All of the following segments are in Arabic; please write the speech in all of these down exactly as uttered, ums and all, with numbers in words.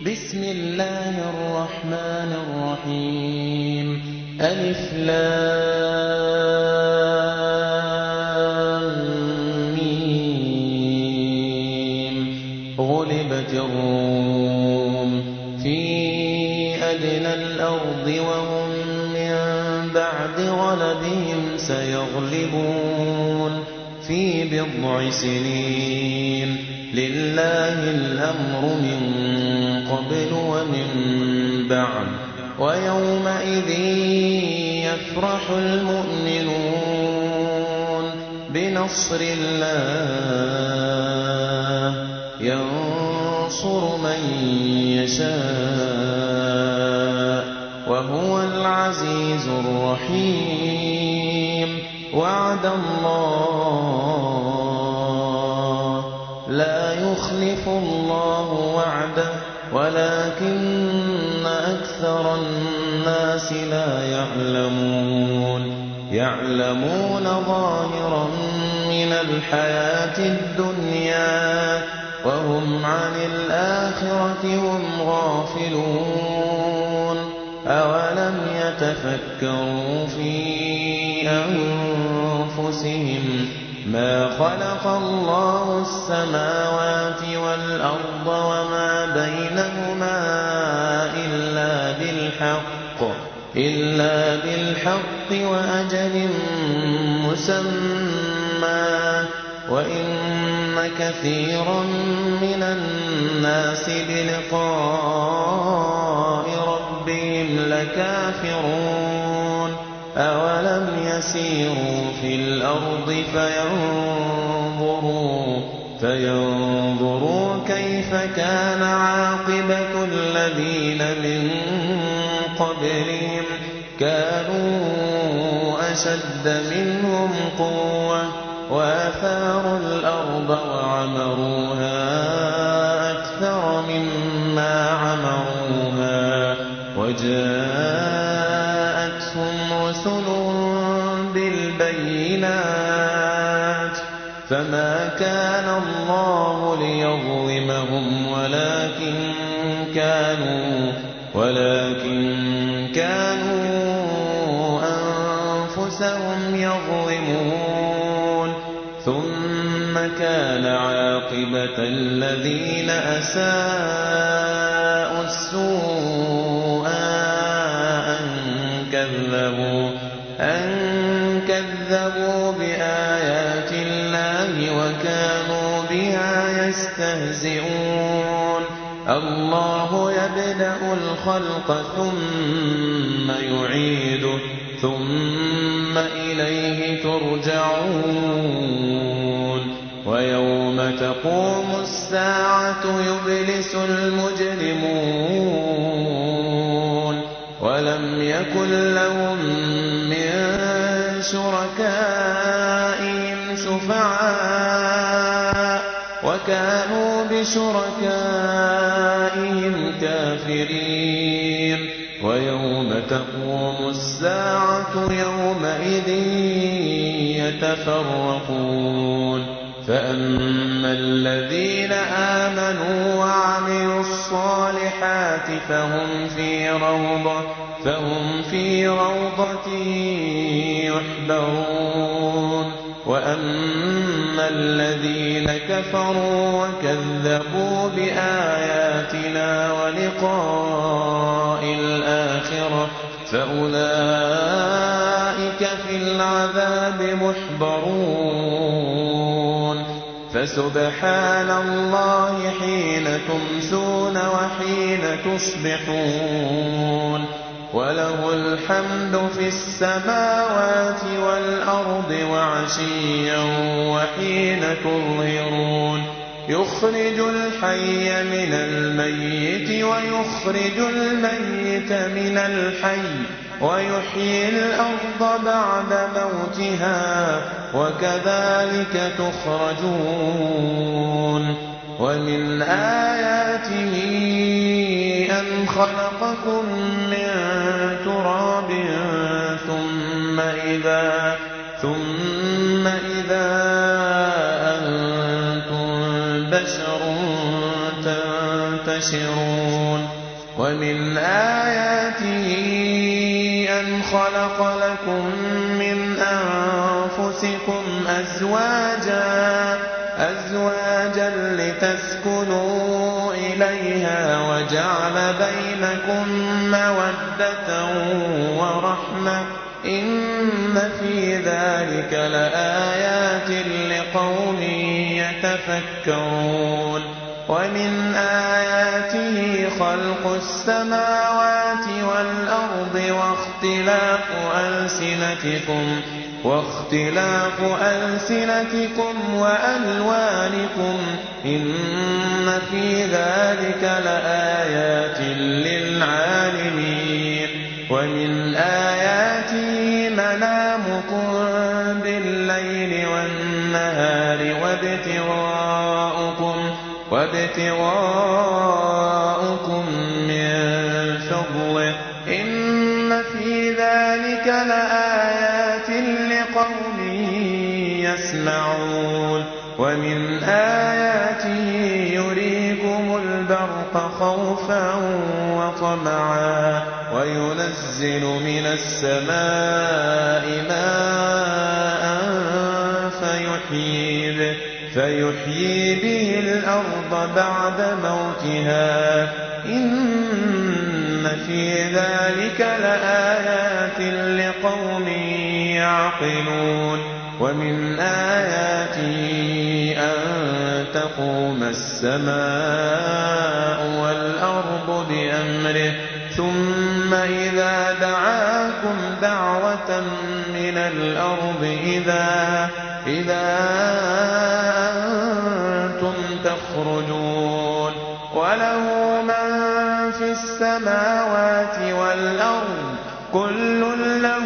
بسم الله الرحمن الرحيم ألف لام ميم غلبت الروم في أدنى الأرض وهم من بعد غلبهم سيغلبون في بضع سنين لله الأمر من قبل ومن بعد ويومئذ يفرح المؤمنون بنصر الله ينصر من يشاء وهو العزيز الرحيم وعد الله لا يخلف الله وعده ولكن أكثر الناس لا يعلمون يعلمون ظاهرا من الحياة الدنيا وهم عن الآخرة هم غافلون أولم يتفكروا في أنفسهم ما خلق الله السماوات والأرض وما بينهما إلا بالحق إلا بالحق وأجل مسمى وإن كثيرا من الناس بلقاء ربهم لكافرون أولم يسيروا في الأرض فينظروا فينظروا كيف كان عاقبة الذين من قبلهم كانوا أشد منهم قوة وآثاروا الأرض وعمروها أكثر مما عمروها وجاءتهم رسلهم بالبينات فما كان الله ليظلمهم ولكن كانوا ولكن كانوا أنفسهم يظلمون ثم كان عاقبة الذين أساءوا السوء أن كذبوا أن كذبوا بآيات الله وكانوا بها يستهزئون الله يبدأ الخلق ثم يعيده ثم إليه ترجعون ويوم تقوم الساعة يبلس المجرمون ولم يكن لهم من شركائهم شفعاء وكانوا بشركائهم كافرين ويوم تقوم الساعة يومئذ يتفرقون فأما الذين آمنوا وعملوا الصالحات فهم في روضة فهم في روضة يحبرون وأما الذين كفروا وكذبوا بآياتنا ولقاء الآخرة فأولئك في العذاب محضرون فسبحان الله حين تمسون وحين تصبحون وله الحمد في السماوات والأرض وعشيا وحين تظهرون يخرج الحي من الميت ويخرج الميت من الحي ويحيي الأرض بعد موتها وكذلك تخرجون ومن آياته أن خلقكم من تراب ثم إذا ثم إذا أنتم بشر ينتشرون ومن آياته أن خلق لكم من أنفسكم أزواجا أزواجا لتسكنوا إليها وجعل بينكم مودة ورحمة إن في ذلك لآيات لقوم يتفكرون ومن آياته خلق السماوات والأرض واختلاف ألسنتكم واختلاف ألسنتكم وألوانكم إن في ذلك لآيات للعالمين ومن آياته منامكم بالليل والنهار وابتغاؤكم وابتغاؤكم من فضله إن في ذلك لآيات لقوم يسمعون ومن آياته يريكم البرق خوفا وطمعا وينزل من السماء ماء فيحيي به, فيحيي به الأرض بعد موتها إن في ذلك لآيات لقوم يعقلون ومن آياته أن تقوم السماء والأرض بأمره ثم إذا دعاكم دعوة من الأرض إذا, إذا أنتم تخرجون وله من في السماوات والأرض كل له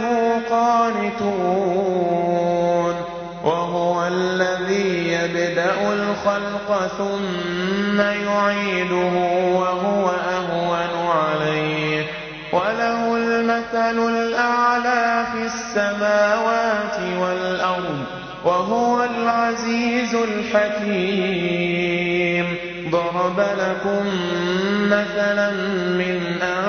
قانتون وهو الذي يبدأ الخلق ثم يعيده وهو أهون عليه وله المثل الأعلى في السماوات والأرض وهو العزيز الحكيم ضرب لكم مثلا من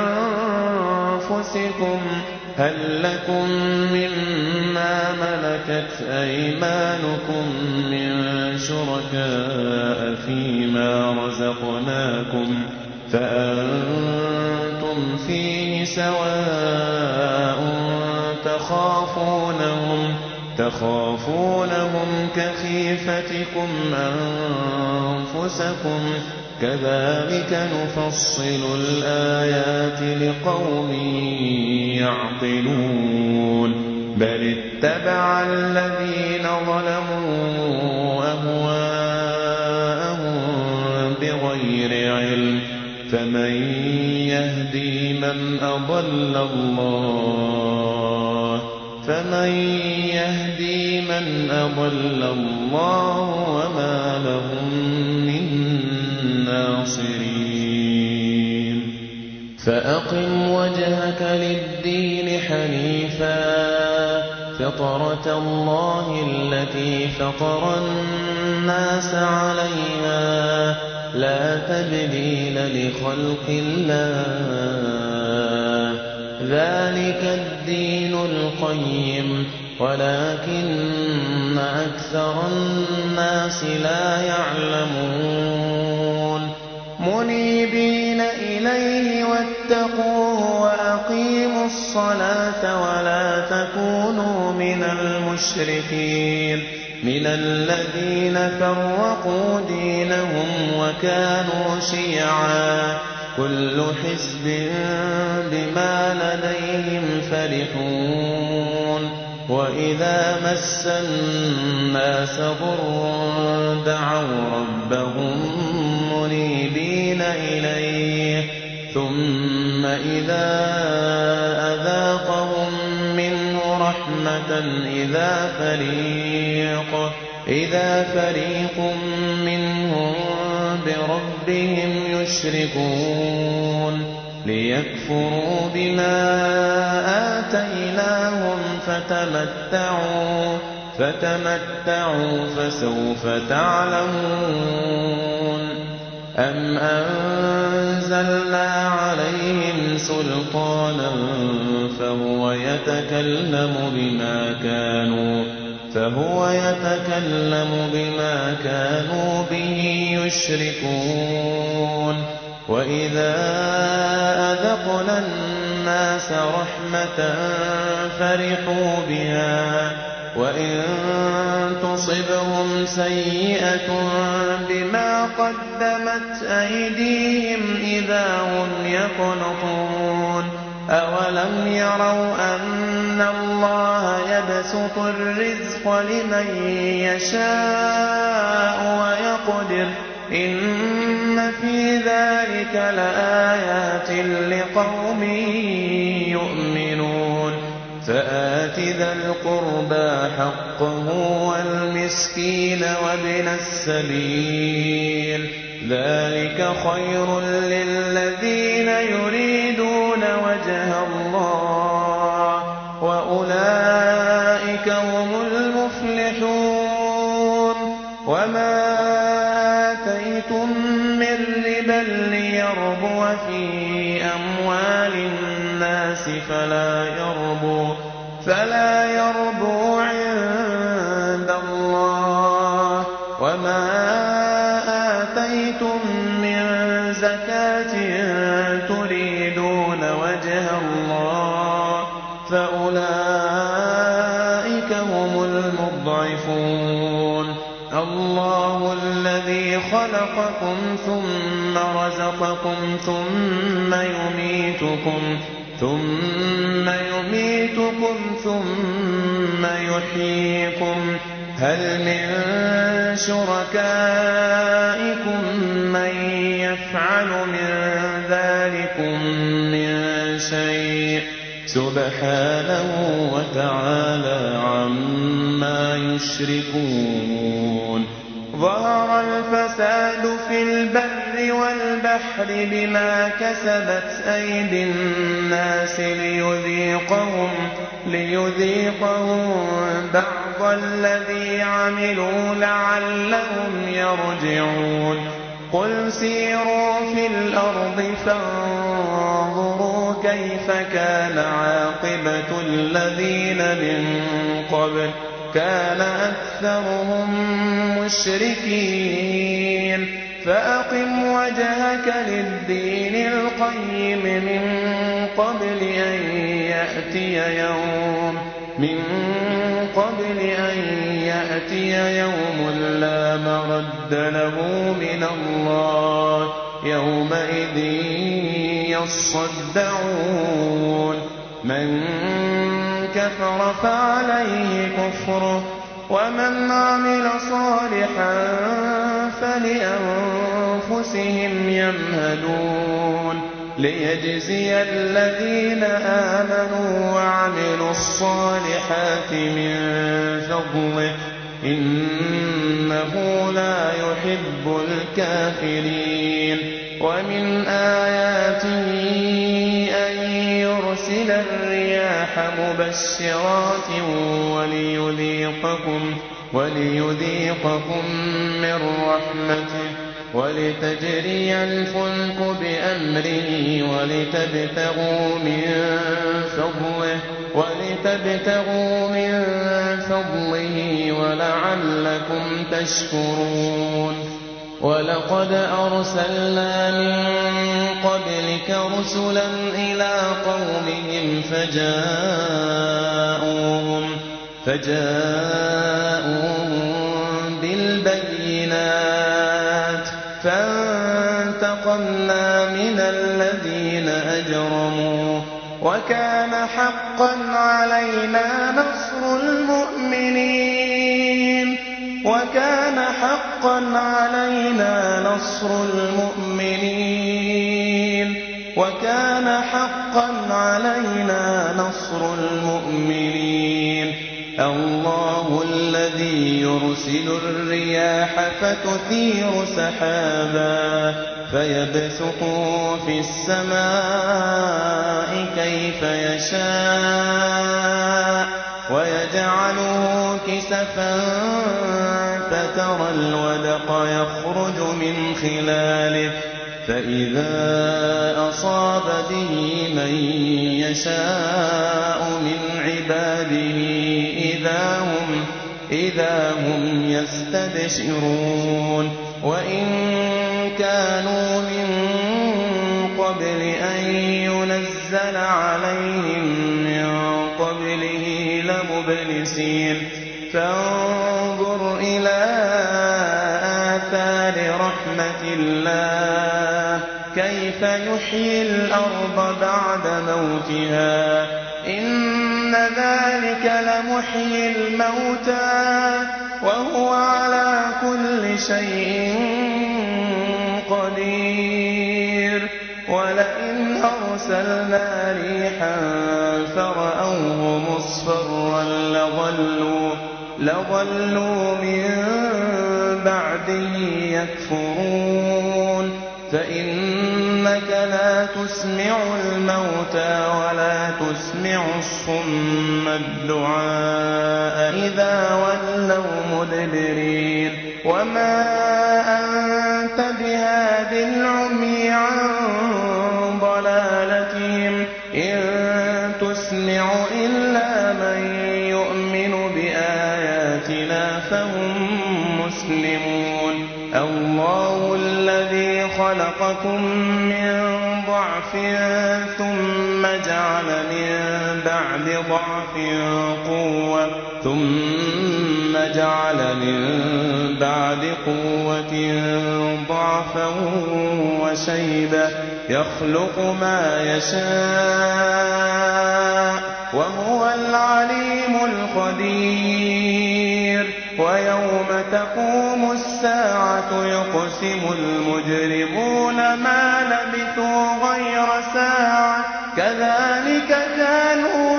أنفسكم هل لكم مما ملكت أيمانكم من شركاء فيما رزقناكم فأنتم فيه سواء تخافونهم تخافونهم كخيفتكم أنفسكم كذلك نفصل الآيات لقوم يعقلون بل اتبع الذين ظلموا أهواءهم بغير علم فمن يهدي من أضل الله فمن يهدي من أضل الله وما لهم من ناصرين فأقم وجهك للدين حنيفا فطرة الله التي فطر الناس عليها لا تبديل لخلق الله ذلك الدين القيم ولكن أكثر الناس لا يعلمون منيبين إليه واتقوه وأقيموا الصلاة ولا تكونوا من المشركين من الذين فرقوا دينهم وكانوا شيعا كل حزب بما لديهم فرحون وإذا مس الناس ضر دعوا ربهم منيبين إليه ثم إذا أذاقهم منه رحمة إذا فريق إذا فريق منهم بربهم يشركون ليكفروا بما آتيناهم فتمتعوا فتمتعوا فسوف تعلمون أَمْ أَنزَلْنَا عَلَيْهِمْ سُلْطَانًا فَهُوَ يَتَكَلَّمُ بِمَا كَانُوا فَهُوَ يَتَكَلَّمُ بِمَا كَانُوا بِهِ يُشْرِكُونَ وَإِذَا أَذَقْنَا النَّاسَ رَحْمَةً فَرِحُوا بِهَا وَإِن تُصِبْهُمْ سَيِّئَةٌ بِمَا قَدَّمَتْ أَيْدِيهِمْ إِذَا هُمْ يَقْنَطُونَ أَوَلَمْ يَرَوْا أَنَّ اللَّهَ يَبْسُطُ الرِّزْقَ لِمَن يَشَاءُ وَيَقْدِرُ إِنَّ فِي ذَلِكَ لَآيَاتٍ لِقَوْمٍ يُؤْمِنُونَ فَآتِ ذَا الْقُرْبَىٰ حَقَّهُ وَالْمِسْكِينَ وَابْنَ السَّبِيلِ ذَٰلِكَ خَيْرٌ لِّلَّذِينَ يُرِيدُونَ وَجْهَ اللَّهِ وَأُولَٰئِكَ هُمُ الْمُفْلِحُونَ وَمَا آتَيْتُم مِّن رِّبًا لِّيَرْبُوَ فِي أَمْوَالِ النَّاسِ فَلَا يَرْبُو فَلَا يَرْبُو عِندَ اللَّهِ وَمَا آتَيْتُم مِّن زَكَاةٍ تُرِيدُونَ وَجْهَ اللَّهِ فَأُولَٰئِكَ هُمُ الْمُضْعِفُونَ اللَّهُ الَّذِي خَلَقَكُمْ ثُمَّ رَزَقَكُمْ ثُمَّ يُمِيتُكُمْ ثُمَّ يُمِيتُكُمْ ثُمَّ يُحْيِيكُمْ هَلْ مِن شُرَكَائِكُم مَّن يَفْعَلُ مِن ذَٰلِكُم مِّن شَيْءٍ سُبْحَانَهُ وَتَعَالَىٰ عَمَّا يُشْرِكُونَ ظَهَرَ الْفَسَادُ فِي الْبَرِّ وَالْبَحْرِ بِمَا كَسَبَتْ أَيْدِي النَّاسِ لِيُذِيقَهُم لِيُذِيقَهُم بَعْضَ الَّذِي عَمِلُوا لَعَلَّهُمْ يَرْجِعُونَ قُلْ سِيرُوا فِي الْأَرْضِ فَانظُرُوا كَيْفَ كَانَ عَاقِبَةُ الَّذِينَ مِن قَبْلُ كَانَ أَكْثَرُهُم مُّشْرِكِينَ فَأَقِمْ وَجْهَكَ لِلدِّينِ الْقَيِّمِ مِن قَبْلِ أَن يَأْتِيَ يَوْمٌ مِن قَبْلِ أَن يَأْتِيَ يَوْمٌ لَّا مَرَدَّ لَهُ مِنَ اللَّهِ يَوْمَئِذٍ يَصَّدَّعُونَ مَن كَفَرَ فَعَلَيْهِ كُفْرُهُ وَمَنْ عَمِلَ صَالِحًا فَلِأَنفُسِهِمْ يَمْهَدُونَ لِيَجْزِيَ الَّذِينَ آمَنُوا وَعَمِلُوا الصَّالِحَاتِ مِن فَضْلِهِ إِنَّهُ لَا يُحِبُّ الْكَافِرِينَ وَمِنْ آيَاتِهِ أَن يُرْسِلَ الرِّيَاحَ مُبَشِّرَاتٍ وَلِيُذِيقَكُم وَلِيُذِيقَكُم مِّن رَّحْمَتِهِ وَلِتَجْرِيَ الْفُلْكُ بِأَمْرِهِ وَلِتَبْتَغُوا مِن فَضْلِهِ وَلِتَبْتَغُوا مِن فَضْلِهِ وَلَعَلَّكُمْ تَشْكُرُونَ وَلَقَدْ أَرْسَلْنَا مِن قَبْلِكَ رُسُلًا إِلَىٰ قَوْمِهِمْ فَجَاءُوهُم فَجَاءُوهُم بِالْبَيِّنَاتِ فَانتَقَمْنَا مِنَ الَّذِينَ أَجْرَمُوا وَكَانَ حَقًّا عَلَيْنَا نَصْرُ الْمُؤْمِنِينَ وَكَانَ حَقًّا عَلَيْنَا نَصْرُ الْمُؤْمِنِينَ وَكَانَ حَقًّا عَلَيْنَا نَصْرُ الْمُؤْمِنِينَ اللَّهُ الَّذِي يُرْسِلُ الرِّيَاحَ فَتُثِيرُ سَحَابًا فَيَبْسُطُهُ فِي السَّمَاءِ كَيْفَ يَشَاءُ وَيَجْعَلُهُ كِسَفًا وترى الودق يخرج من خلاله فإذا أصاب به من يشاء من عباده إذا هم, إذا هم يستبشرون وإن كانوا من قبل أن ينزل عليهم من قبله لمبلسين فانظر إلى آثار رحمة الله كيف يحيي الأرض بعد موتها إن ذلك لمحيي الموتى وهو على كل شيء قدير ولئن أرسلنا ريحا فرأوه مصفرا لظلوا, لظلوا من بعده يكفرون فإنك لا تسمع الموتى ولا تسمع الصم الدعاء إذا ولوا مدبرين وما أنت بهاد العمي عن ضلالتهم إن تسمع إلا من يؤمن بآياتنا فهم مسلمون الله الذي خلقكم من ضعف ثم جعل من بعد ضعف قوة ثم جعل من بعد قوة ضعفا وشيبة يخلق ما يشاء وهو العليم القدير ويوم تقوم الساعة يقسم المجرمون ما لبثوا غير ساعة كذلك كانوا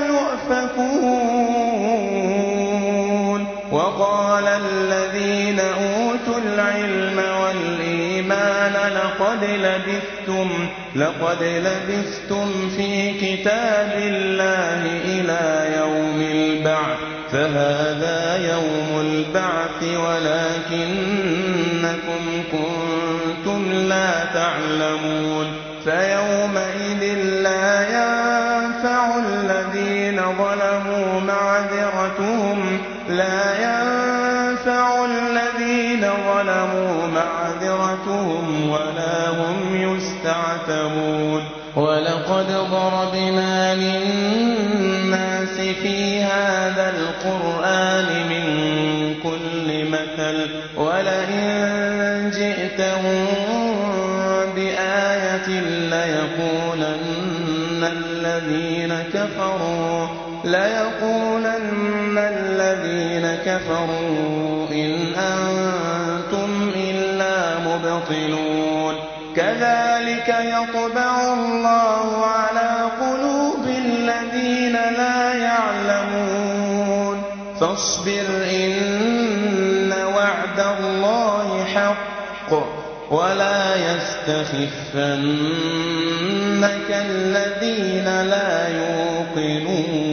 يؤفكون وقال الذين أوتوا العلم والإيمان لقد لبثتم, لقد لبثتم في كتاب الله إلى يوم البعث فهذا يوم البعث ولكنكم كنتم لا تعلمون فيومئذ لا ينفع الذين ظلموا معذرتهم لا ينفع الذين ظلموا معذرتهم ولا هم يستعتبون ولقد ضربنا للناس في هذا القرآن من كل مثل ولئن جئتهم بآية ليقولن الذين كفروا ليقولن الذين كفروا إن أنتم إلا مبطلون كذلك يطبع الله على قلوب الذين لا يعلمون فاصبر إن وعد الله حق ولا يستخفنك الذين لا يوقنون